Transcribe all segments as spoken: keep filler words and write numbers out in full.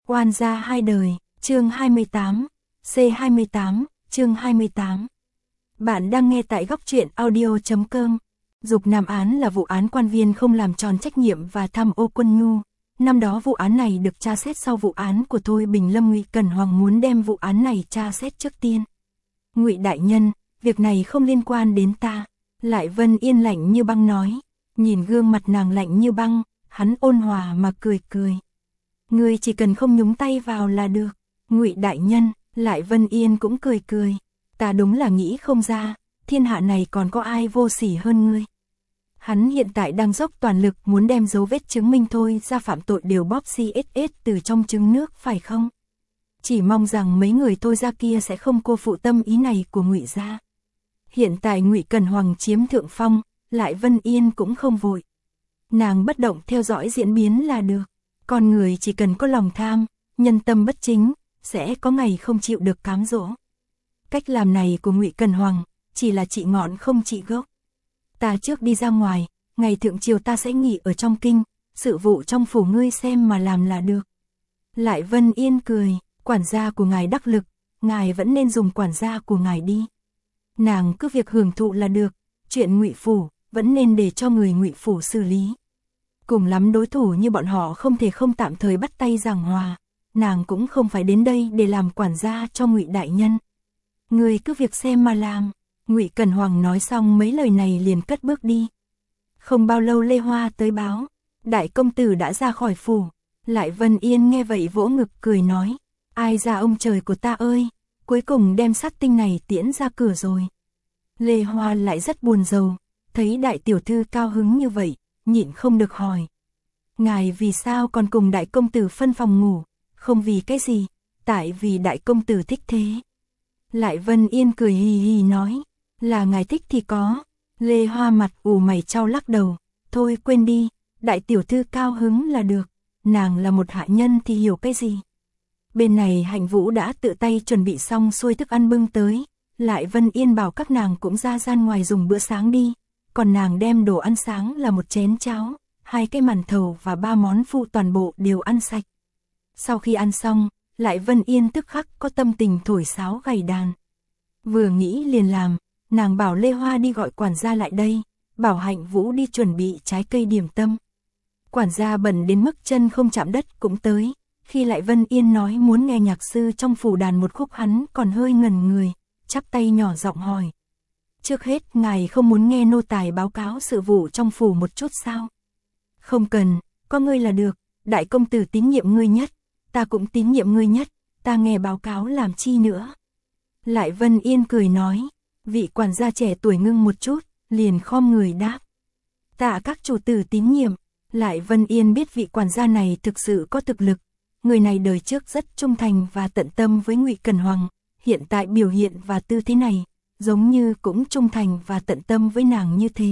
Oan gia hai đời, chương hai mươi tám, C hai mươi tám, chương hai mươi tám. Bạn đang nghe tại góc truyện audio chấm com. Dục Nam án là vụ án quan viên không làm tròn trách nhiệm và tham ô quân nhu. Năm đó vụ án này được tra xét sau vụ án của Thôi Bình Lâm. Ngụy Cẩn Hoàng muốn đem vụ án này tra xét trước tiên. Ngụy đại nhân, việc này không liên quan đến ta. Lại Vân Yên lạnh như băng nói. Nhìn gương mặt nàng lạnh như băng, hắn ôn hòa mà cười cười. Ngươi chỉ cần không nhúng tay vào là được. Ngụy đại nhân, Lại Vân Yên cũng cười cười. Ta đúng là nghĩ không ra, thiên hạ này còn có ai vô sỉ hơn ngươi. Hắn hiện tại đang dốc toàn lực muốn đem dấu vết chứng minh Thôi ra phạm tội đều bóp xê ét ét từ trong trứng nước phải không? Chỉ mong rằng mấy người Thôi ra kia sẽ không cô phụ tâm ý này của Ngụy gia. Hiện tại Ngụy Cẩn Hoàng chiếm thượng phong, Lại Vân Yên cũng không vội. Nàng bất động theo dõi diễn biến là được. Con người chỉ cần có lòng tham, nhân tâm bất chính, sẽ có ngày không chịu được cám dỗ. Cách làm này của Ngụy Cẩn Hoàng chỉ là trị ngọn không trị gốc. Ta trước đi ra ngoài, ngày thượng triều ta sẽ nghỉ ở trong kinh, sự vụ trong phủ ngươi xem mà làm là được. Lại Vân Yên cười, quản gia của ngài đắc lực, ngài vẫn nên dùng quản gia của ngài đi. Nàng cứ việc hưởng thụ là được, chuyện Ngụy phủ vẫn nên để cho người Ngụy phủ xử lý. Cùng lắm đối thủ như bọn họ không thể không tạm thời bắt tay giảng hòa, nàng cũng không phải đến đây để làm quản gia cho Ngụy đại nhân. Người cứ việc xem mà làm. Ngụy Cẩn Hoàng nói xong mấy lời này liền cất bước đi. Không bao lâu Lê Hoa tới báo, đại công tử đã ra khỏi phủ. Lại Vân Yên nghe vậy vỗ ngực cười nói, ai ra ông trời của ta ơi, cuối cùng đem sát tinh này tiễn ra cửa rồi. Lê Hoa lại rất buồn rầu, thấy đại tiểu thư cao hứng như vậy, nhịn không được hỏi. Ngài vì sao còn cùng đại công tử phân phòng ngủ, không vì cái gì, tại vì đại công tử thích thế. Lại Vân Yên cười hì hì nói, là ngài thích thì có. Lê Hoa mặt ủ mày chau lắc đầu, thôi quên đi, đại tiểu thư cao hứng là được, nàng là một hạ nhân thì hiểu cái gì. Bên này Hạnh Vũ đã tự tay chuẩn bị xong xuôi thức ăn bưng tới, Lại Vân Yên bảo các nàng cũng ra gian ngoài dùng bữa sáng đi, còn nàng đem đồ ăn sáng là một chén cháo, hai cái màn thầu và ba món phụ toàn bộ đều ăn sạch. Sau khi ăn xong, Lại Vân Yên tức khắc có tâm tình thổi sáo gảy đàn. Vừa nghĩ liền làm, nàng bảo Lê Hoa đi gọi quản gia lại đây, bảo Hạnh Vũ đi chuẩn bị trái cây điểm tâm. Quản gia bận đến mức chân không chạm đất cũng tới, khi Lại Vân Yên nói muốn nghe nhạc sư trong phủ đàn một khúc hắn còn hơi ngẩn người, chắp tay nhỏ giọng hỏi. Trước hết ngài không muốn nghe nô tài báo cáo sự vụ trong phủ một chút sao? Không cần, có ngươi là được, đại công tử tín nhiệm ngươi nhất, ta cũng tín nhiệm ngươi nhất, ta nghe báo cáo làm chi nữa. Lại Vân Yên cười nói, vị quản gia trẻ tuổi ngưng một chút, liền khom người đáp. Tạ các chủ tử tín nhiệm. Lại Vân Yên biết vị quản gia này thực sự có thực lực, người này đời trước rất trung thành và tận tâm với Ngụy Cẩn Hoàng, hiện tại biểu hiện và tư thế này, giống như cũng trung thành và tận tâm với nàng như thế.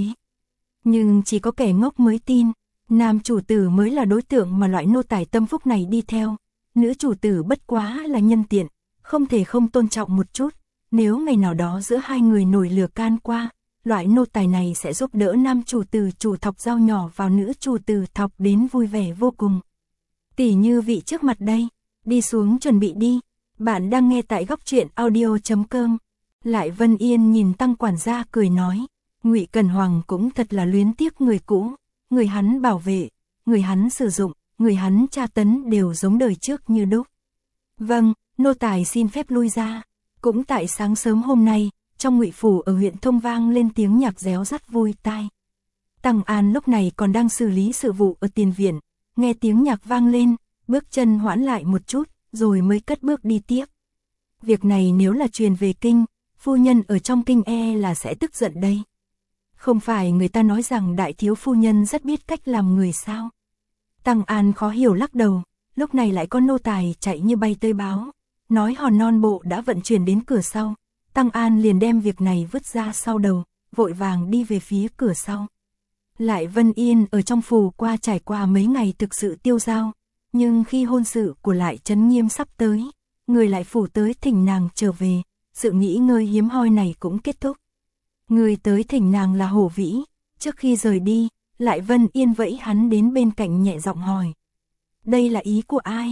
Nhưng chỉ có kẻ ngốc mới tin, nam chủ tử mới là đối tượng mà loại nô tài tâm phúc này đi theo, nữ chủ tử bất quá là nhân tiện, không thể không tôn trọng một chút, nếu ngày nào đó giữa hai người nổi lửa can qua, loại nô tài này sẽ giúp đỡ nam chủ tử chủ thọc dao nhỏ vào nữ chủ tử thọc đến vui vẻ vô cùng. Tỉ như vị trước mặt đây, đi xuống chuẩn bị đi, bạn đang nghe tại góc truyện audio chấm com. Lại Vân Yên nhìn tăng quản gia cười nói, Ngụy Cẩn Hoàng cũng thật là luyến tiếc người cũ, người hắn bảo vệ, người hắn sử dụng, người hắn tra tấn đều giống đời trước như đúc. Vâng, nô tài xin phép lui ra. Cũng tại sáng sớm hôm nay, trong Ngụy phủ ở huyện Thông vang lên tiếng nhạc réo rắt vui tai. Tăng An lúc này còn đang xử lý sự vụ ở tiền viện, nghe tiếng nhạc vang lên, bước chân hoãn lại một chút, rồi mới cất bước đi tiếp. Việc này nếu là truyền về kinh, phu nhân ở trong kinh e là sẽ tức giận đây. Không phải người ta nói rằng đại thiếu phu nhân rất biết cách làm người sao? Tăng An khó hiểu lắc đầu, lúc này lại có nô tài chạy như bay tới báo, nói hòn non bộ đã vận chuyển đến cửa sau. Tăng An liền đem việc này vứt ra sau đầu, vội vàng đi về phía cửa sau. Lại Vân Yên ở trong phủ qua trải qua mấy ngày thực sự tiêu dao, nhưng khi hôn sự của Lại Trấn Nghiêm sắp tới, người lại phủ tới thỉnh nàng trở về, sự nghỉ ngơi hiếm hoi này cũng kết thúc. Người tới thỉnh nàng là Hổ Vĩ, trước khi rời đi, Lại Vân Yên vẫy hắn đến bên cạnh nhẹ giọng hỏi. Đây là ý của ai?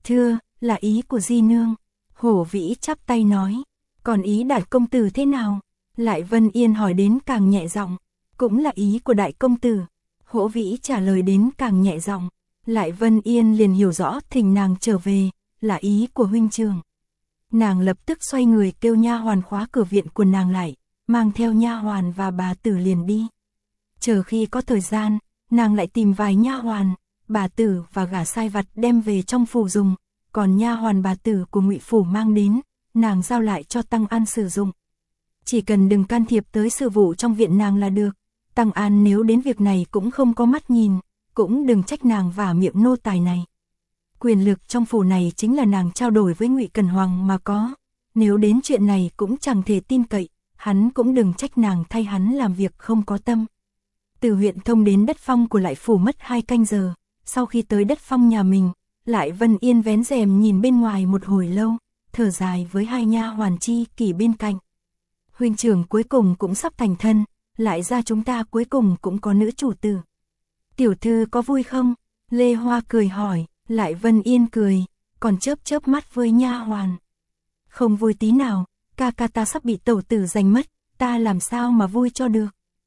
Thưa, là ý của di nương. Hổ Vĩ chắp tay nói. Còn ý đại công tử thế nào? Lại Vân Yên hỏi đến càng nhẹ giọng. Cũng là ý của đại công tử. Hổ Vĩ trả lời đến càng nhẹ giọng. Lại Vân Yên liền hiểu rõ thỉnh nàng trở về, là ý của huynh trưởng. Nàng lập tức xoay người kêu nha hoàn khóa cửa viện của nàng lại, mang theo nha hoàn và bà tử liền đi. Chờ khi có thời gian, nàng lại tìm vài nha hoàn, bà tử và gả sai vặt đem về trong phủ dùng, còn nha hoàn bà tử của Ngụy phủ mang đến, nàng giao lại cho Tăng An sử dụng. Chỉ cần đừng can thiệp tới sự vụ trong viện nàng là được. Tăng An nếu đến việc này cũng không có mắt nhìn, cũng đừng trách nàng vả miệng nô tài này. Quyền lực trong phủ này chính là nàng trao đổi với Ngụy Cẩn Hoàng mà có, nếu đến chuyện này cũng chẳng thể tin cậy, hắn cũng đừng trách nàng thay hắn làm việc không có tâm. Từ huyện thông đến đất phong của Lại phủ mất hai canh giờ, sau khi tới đất phong nhà mình, Lại Vân Yên vén rèm nhìn bên ngoài một hồi lâu, thở dài với hai nha hoàn chi kỷ bên cạnh. Huynh trưởng cuối cùng cũng sắp thành thân, Lại ra chúng ta cuối cùng cũng có nữ chủ tử. Tiểu thư có vui không? Lê Hoa cười hỏi. Lại Vân Yên cười, còn chớp chớp mắt với nha hoàn. Không vui tí nào, ca ca ta sắp bị tẩu tử giành mất, ta làm sao mà vui cho được.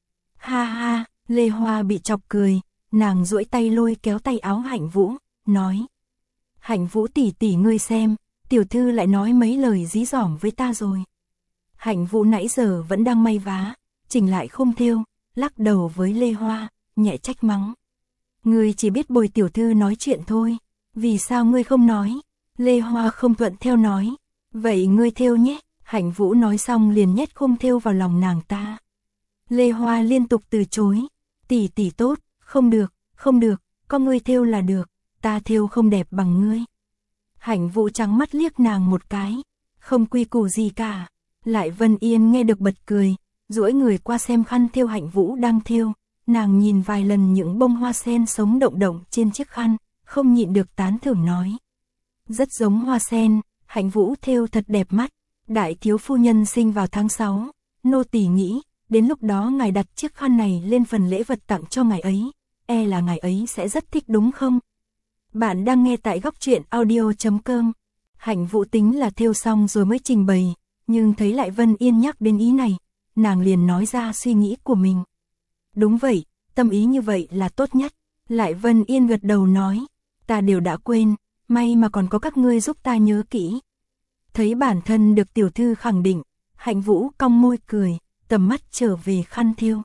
Ha ha, Lê Hoa bị chọc cười, nàng duỗi tay lôi kéo tay áo Hạnh Vũ, nói. Hạnh Vũ tỷ tỷ ngươi xem, tiểu thư lại nói mấy lời dí dỏm với ta rồi. Hạnh Vũ nãy giờ vẫn đang may vá, chỉnh lại khung thêu, lắc đầu với Lê Hoa, nhẹ trách mắng. Ngươi chỉ biết bồi tiểu thư nói chuyện thôi, vì sao ngươi không nói? Lê Hoa không thuận theo nói, vậy ngươi thêu nhé. Hạnh Vũ nói xong liền nhét khung thêu vào lòng nàng ta. Lê Hoa liên tục từ chối, tỷ tỷ tốt, không được, không được, có ngươi thêu là được, ta thêu không đẹp bằng ngươi. Hạnh Vũ trắng mắt liếc nàng một cái, không quy củ gì cả. Lại Vân Yên nghe được bật cười, duỗi người qua xem khăn thêu Hạnh Vũ đang thêu, nàng nhìn vài lần những bông hoa sen sống động động trên chiếc khăn, không nhịn được tán thưởng nói. Rất giống hoa sen, Hạnh Vũ thêu thật đẹp mắt, đại thiếu phu nhân sinh vào tháng sáu, nô tỳ nghĩ, đến lúc đó ngài đặt chiếc khăn này lên phần lễ vật tặng cho ngài ấy, e là ngài ấy sẽ rất thích đúng không? Bạn đang nghe tại góc truyện audio chấm com. Hạnh Vũ tính là thêu xong rồi mới trình bày, nhưng thấy Lại Vân Yên nhắc đến ý này, nàng liền nói ra suy nghĩ của mình. Đúng vậy, tâm ý như vậy là tốt nhất. Lại Vân Yên gật đầu nói, ta đều đã quên, may mà còn có các ngươi giúp ta nhớ kỹ. Thấy bản thân được tiểu thư khẳng định, Hạnh Vũ cong môi cười, tầm mắt trở về khăn thêu.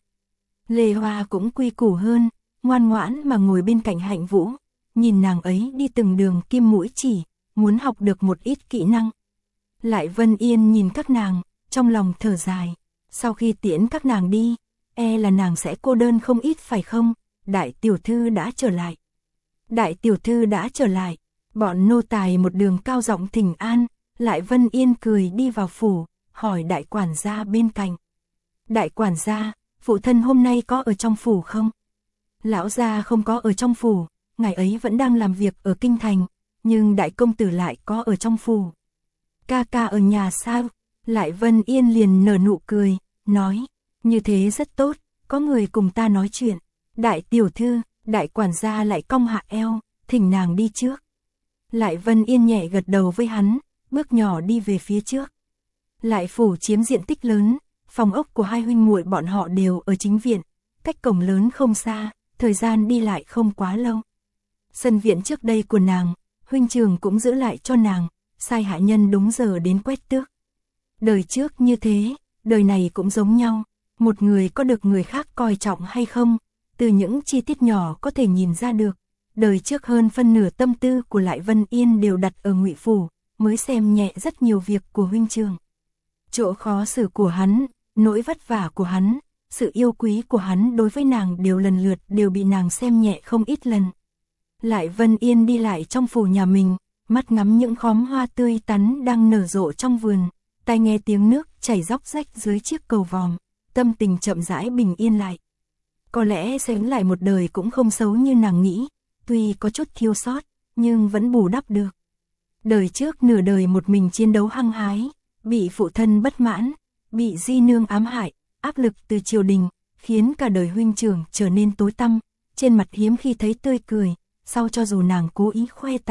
Lê Hoa cũng quy củ hơn, ngoan ngoãn mà ngồi bên cạnh Hạnh Vũ, nhìn nàng ấy đi từng đường kim mũi chỉ, muốn học được một ít kỹ năng. Lại Vân Yên nhìn các nàng, trong lòng thở dài, sau khi tiễn các nàng đi, e là nàng sẽ cô đơn không ít phải không? Đại tiểu thư đã trở lại. Đại tiểu thư đã trở lại. Bọn nô tài một đường cao giọng thỉnh an, Lại Vân Yên cười đi vào phủ, hỏi đại quản gia bên cạnh. Đại quản gia, phụ thân hôm nay có ở trong phủ không? Lão gia không có ở trong phủ, ngài ấy vẫn đang làm việc ở kinh thành, nhưng đại công tử lại có ở trong phủ. Ca ca ở nhà sao? Lại Vân Yên liền nở nụ cười, nói, như thế rất tốt, có người cùng ta nói chuyện. Đại tiểu thư, đại quản gia lại cong hạ eo, thỉnh nàng đi trước. Lại Vân Yên nhẹ gật đầu với hắn, bước nhỏ đi về phía trước. Lại phủ chiếm diện tích lớn, phòng ốc của hai huynh muội bọn họ đều ở chính viện, cách cổng lớn không xa, thời gian đi lại không quá lâu. Sân viện trước đây của nàng, huynh trưởng cũng giữ lại cho nàng, sai hạ nhân đúng giờ đến quét tước. Đời trước như thế, đời này cũng giống nhau, một người có được người khác coi trọng hay không, từ những chi tiết nhỏ có thể nhìn ra được. Đời trước hơn phân nửa tâm tư của Lại Vân Yên đều đặt ở Ngụy phủ, mới xem nhẹ rất nhiều việc của huynh trưởng. Chỗ khó xử của hắn, nỗi vất vả của hắn, sự yêu quý của hắn đối với nàng đều lần lượt đều bị nàng xem nhẹ không ít lần. Lại Vân Yên đi lại trong phủ nhà mình, mắt ngắm những khóm hoa tươi tắn đang nở rộ trong vườn, tai nghe tiếng nước chảy róc rách dưới chiếc cầu vòm, tâm tình chậm rãi bình yên lại. Có lẽ sống lại một đời cũng không xấu như nàng nghĩ, tuy có chút thiếu sót, nhưng vẫn bù đắp được. Đời trước nửa đời một mình chiến đấu hăng hái, bị phụ thân bất mãn, bị di nương ám hại, áp lực từ triều đình, khiến cả đời huynh trưởng trở nên tối tăm, trên mặt hiếm khi thấy tươi cười, sau cho dù nàng cố ý khoe tài,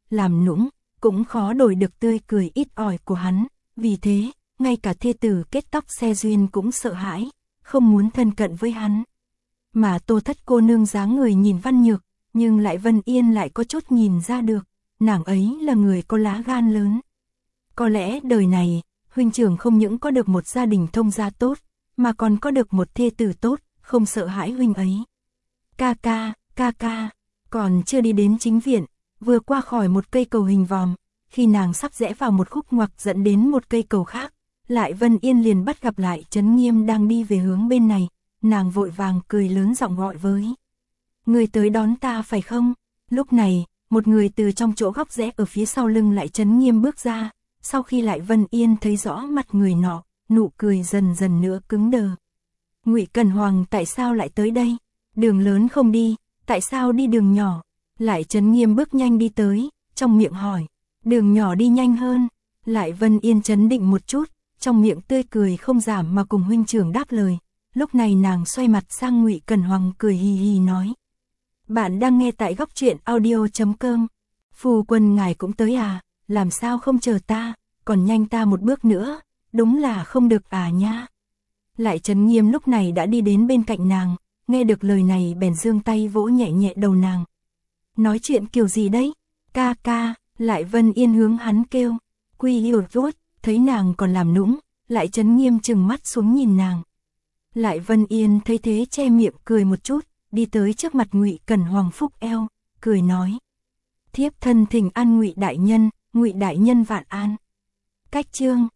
làm nũng, cũng khó đổi được tươi cười ít ỏi của hắn, vì thế, ngay cả thê tử kết tóc xe duyên cũng sợ hãi, không muốn thân cận với hắn. Mà Tô Thất cô nương dáng người nhìn văn nhược, nhưng lại Vân Yên lại có chút nhìn ra được, nàng ấy là người có lá gan lớn. Có lẽ đời này, huynh trưởng không những có được một gia đình thông gia tốt, mà còn có được một thê tử tốt, không sợ hãi huynh ấy. Ca ca, ca ca, còn chưa đi đến chính viện, vừa qua khỏi một cây cầu hình vòm, khi nàng sắp rẽ vào một khúc ngoặc dẫn đến một cây cầu khác, lại Vân Yên liền bắt gặp lại Trấn Nghiêm đang đi về hướng bên này, nàng vội vàng cười lớn giọng gọi với. Người tới đón ta phải không? Lúc này, một người từ trong chỗ góc rẽ ở phía sau lưng lại Trấn Nghiêm bước ra, sau khi lại Vân Yên thấy rõ mặt người nọ, nụ cười dần dần nữa cứng đờ. Ngụy Cẩn Hoàng tại sao lại tới đây? Đường lớn không đi, tại sao đi đường nhỏ? Lại Trấn Nghiêm bước nhanh đi tới, trong miệng hỏi, đường nhỏ đi nhanh hơn. Lại Vân Yên chấn định một chút, trong miệng tươi cười không giảm mà cùng huynh trưởng đáp lời. Lúc này nàng xoay mặt sang Ngụy Cẩn Hoàng cười hì hì nói. Bạn đang nghe tại góc truyện audio chấm com. Phu quân ngài cũng tới à, làm sao không chờ ta, còn nhanh ta một bước nữa, đúng là không được à nha. Lại Trấn Nghiêm lúc này đã đi đến bên cạnh nàng, nghe được lời này bèn giương tay vỗ nhẹ nhẹ đầu nàng. Nói chuyện kiểu gì đấy? Ca ca, lại Vân Yên hướng hắn kêu. Quy hiểu rốt, thấy nàng còn làm nũng, lại Trấn Nghiêm trừng mắt xuống nhìn nàng. Lại Vân Yên thấy thế che miệng cười một chút, đi tới trước mặt Ngụy Cẩn Hoàng phúc eo, cười nói. Thiếp thân thỉnh an Ngụy đại nhân, Ngụy đại nhân vạn an. Cách chương